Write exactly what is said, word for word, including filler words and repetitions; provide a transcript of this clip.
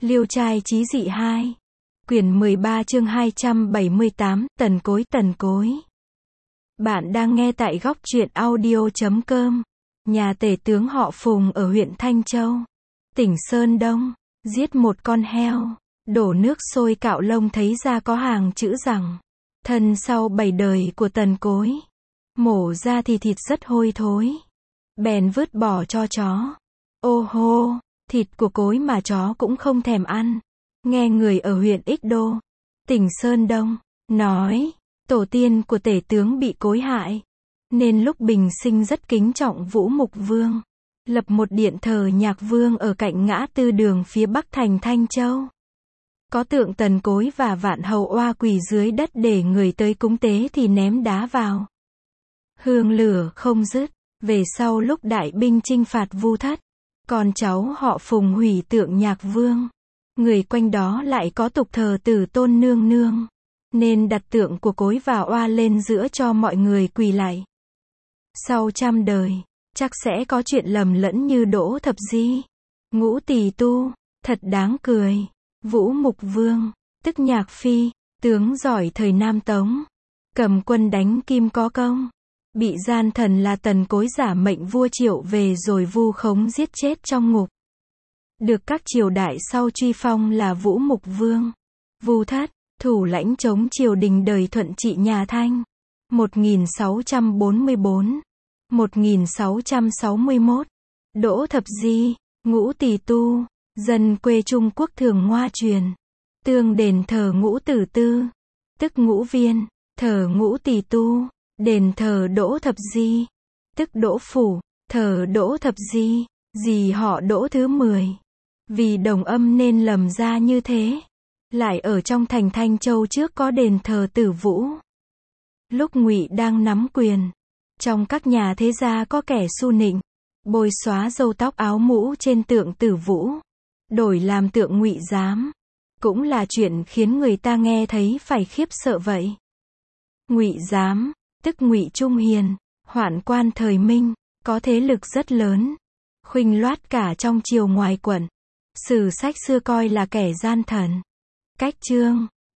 Liêu trai chí dị hai. Quyển mười ba chương hai trăm bảy mươi tám, Tần Cối Tần Cối. Bạn đang nghe tại góc truyện audio chấm com. Nhà tể tướng họ Phùng ở huyện Thanh Châu, tỉnh Sơn Đông, giết một con heo, đổ nước sôi cạo lông thấy ra có hàng chữ rằng, thân sau bảy đời của Tần Cối. Mổ ra thì thịt rất hôi thối. Bèn vứt bỏ cho chó. Ô hô, thịt của Cối mà chó cũng không thèm ăn. Nghe người ở huyện Ích Đô, tỉnh Sơn Đông, nói, tổ tiên của tể tướng bị Cối hại, nên lúc bình sinh rất kính trọng Vũ Mục Vương, lập một điện thờ Nhạc Vương ở cạnh ngã tư đường phía bắc thành Thanh Châu. Có tượng Tần Cối và Vạn Hầu oa quỳ dưới đất để người tới cúng tế thì ném đá vào. Hương lửa không dứt. Về sau lúc đại binh chinh phạt Vu Thất, con cháu họ Phùng hủy tượng Nhạc Vương. Người quanh đó lại có tục thờ Tử Tôn nương nương, nên đặt tượng của Cối và oa lên giữa cho mọi người quỳ lạy. Sau trăm đời, chắc sẽ có chuyện lầm lẫn như Đỗ Thập Di, Ngũ Tỳ Tu, thật đáng cười. Vũ Mục Vương, tức Nhạc Phi, tướng giỏi thời Nam Tống, cầm quân đánh Kim có công, bị gian thần là Tần Cối giả mệnh vua Triệu về rồi vu khống giết chết trong ngục. Được các triều đại sau truy phong là Vũ Mục Vương. Vu Thất, thủ lãnh chống triều đình đời Thuận trị nhà Thanh, một nghìn sáu trăm bốn mươi tư, một nghìn sáu trăm sáu mươi mốt. Đỗ Thập Di, Ngũ Tỳ Tu, dân quê Trung Quốc thường ngoa truyền. Tương đền thờ Ngũ Tử Tư, tức Ngũ Viên, thờ Ngũ Tỳ Tu. Đền thờ Đỗ Thập Di, tức Đỗ Phủ, thờ Đỗ Thập Di, dì họ Đỗ thứ mười. Vì đồng âm nên lầm ra như thế. Lại ở trong thành Thanh Châu trước có đền thờ Tử Vũ. Lúc Ngụy đang nắm quyền, trong các nhà thế gia có kẻ su nịnh, bôi xóa râu tóc áo mũ trên tượng Tử Vũ, đổi làm tượng Ngụy Giám. Cũng là chuyện khiến người ta nghe thấy phải khiếp sợ vậy. Ngụy Giám, tức Ngụy Trung Hiền, hoạn quan thời Minh, có thế lực rất lớn, khuỳnh loát cả trong triều ngoài quận. Sử sách xưa coi là kẻ gian thần. Cách chương,